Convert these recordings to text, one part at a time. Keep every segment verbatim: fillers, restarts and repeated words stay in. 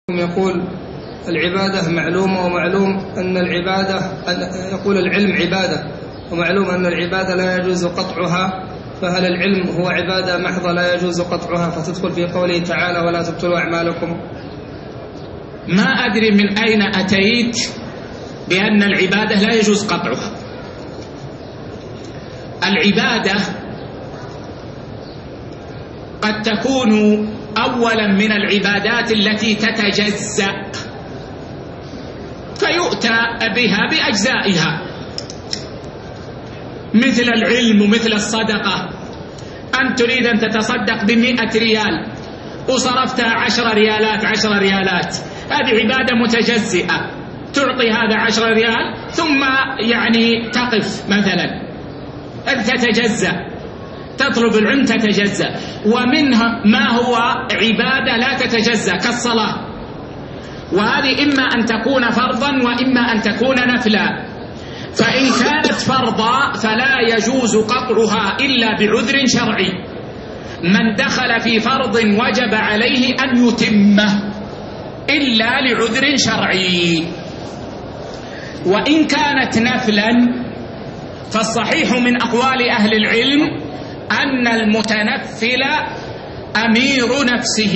يقول العبادة معلومة، ومعلوم أن العبادة يقول العلم عبادة، ومعلوم أن العبادة لا يجوز قطعها، فهل العلم هو عبادة محضة لا يجوز قطعها فتدخل في قوله تعالى ولا تبطلوا أعمالكم؟ ما أدري من أين أتيت بأن العبادة لا يجوز قطعها. العبادة قد تكون أولا من العبادات التي تتجزأ فيؤتى بها بأجزائها، مثل العلم ومثل الصدقة. أن تريد أن تتصدق بمئة ريال وصرفت عشر ريالات عشر ريالات، هذه عبادة متجزئة، تعطي هذا عشر ريال ثم يعني تقف مثلا، تتجزأ، تطلب العلم تتجزأ. ومنها ما هو عبادة لا تتجزأ كالصلاة، وهذه إما أن تكون فرضا وإما أن تكون نفلا. فإن كانت فرضا فلا يجوز قطعها إلا بعذر شرعي. من دخل في فرض وجب عليه أن يتمه إلا لعذر شرعي. وإن كانت نفلا فالصحيح من أقوال أهل العلم أن المتنفل أمير نفسه،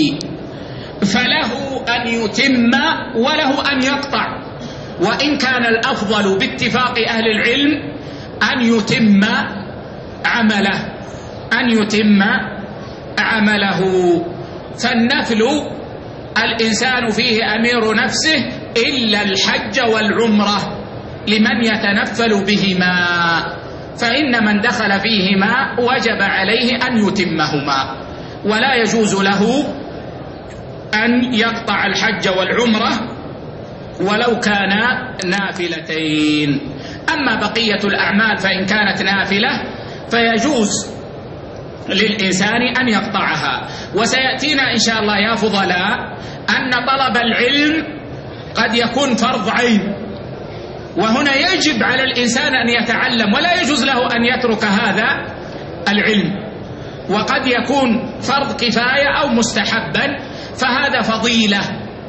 فله أن يتم وله أن يقطع. وإن كان الأفضل باتفاق أهل العلم أن يتم عمله أن يتم عمله فالنفل الإنسان فيه أمير نفسه إلا الحج والعمرة لمن يتنفل بهما، فإن من دخل فيهما وجب عليه أن يتمهما، ولا يجوز له أن يقطع الحج والعمرة ولو كان نافلتين. أما بقية الأعمال فإن كانت نافلة فيجوز للإنسان أن يقطعها. وسيأتينا إن شاء الله يا فضلاء أن طلب العلم قد يكون فرض عين، وهنا يجب على الإنسان أن يتعلم ولا يجوز له أن يترك هذا العلم. وقد يكون فرض كفاية أو مستحبا، فهذا فضيلة،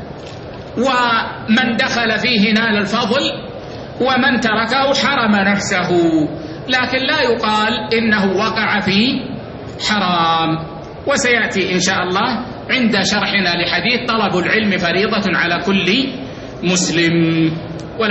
ومن دخل فيه نال الفضل ومن تركه حرم نفسه، لكن لا يقال إنه وقع في حرام. وسيأتي إن شاء الله عند شرحنا لحديث طلب العلم فريضة على كل مسلم.